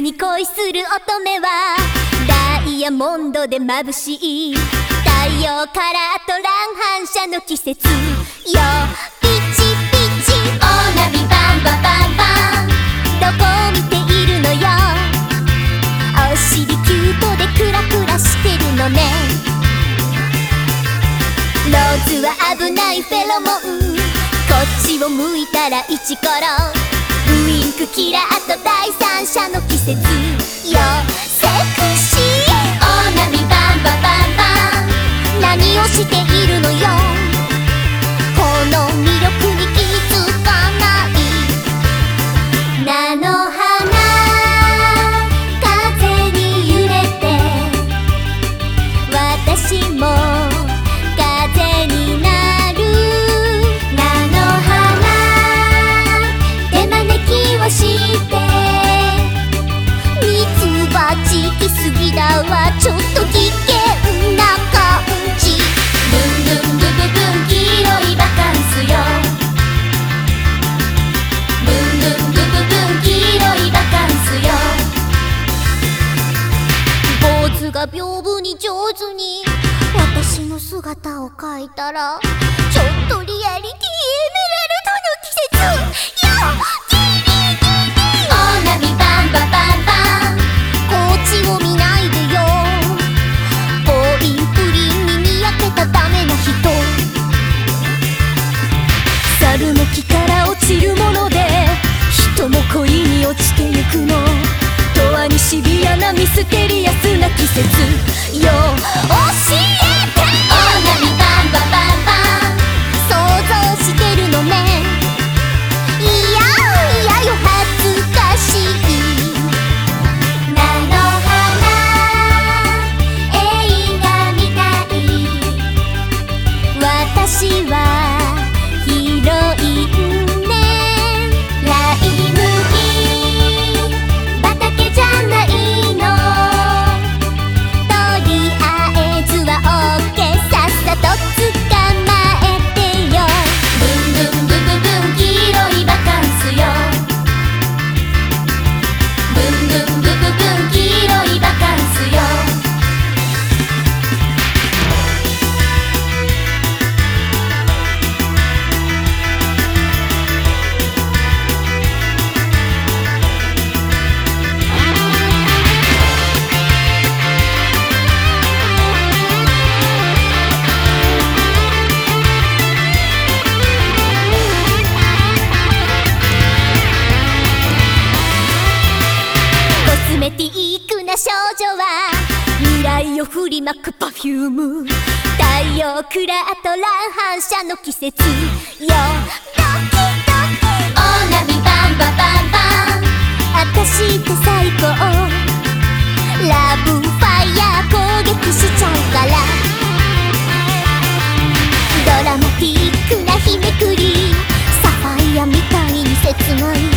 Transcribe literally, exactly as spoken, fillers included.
に恋する乙女はダイヤモンドで眩しい太陽からと乱反射の季節よ。ピチピチオーナビバンババンバン、どこを見ているのよ。お尻キュートでクラクラしてるのね。ローズは危ないフェロモン、こっちを向いたらイチコロ、ウインクキラーと第三者の季節よ。セクシーオーナビバンババンバン、何をしているのよ。この魅力に気づかない菜の花、風に揺れて私も風になる。菜の花手招きをしてミツバチ来すぎだわ、ちょっと危険な感じ。ブンブンブブブン黄色いバカンスよ。ブンブンブブブン黄色いバカンスよ。坊主が屏風に上手に私の姿を描いたらちょっとリアリティエメラルドの季節よ。ティリティティオーナビバンババンバン、こっちを見ないでよ。ボーインプリンににやけたダメな人、猿も木から落ちるもので人も恋に落ちてゆくの。永遠にシビアなミステリアスな季節よ。教えてオーナビバンババンバン、想像してるのね。いやいやよ恥ずかしい。菜の花映画みたい、私はヒロインね。ライ麦畑じゃないの、とりあえずはオッケー、さっさと捕まえてよ。ブンブンブブブン黄色いバカンスよ。ブンブンブブブン黄色いバカンスよ。コスメティックな少女は未来を振りまくパフューム、太陽クラーと乱反射の季節よ。ドキドキオーナビバンババンバン、あたしって最高、ラブファイヤー攻撃しちゃうから。ドラマティックな日めくり、サファイアみたいに切ない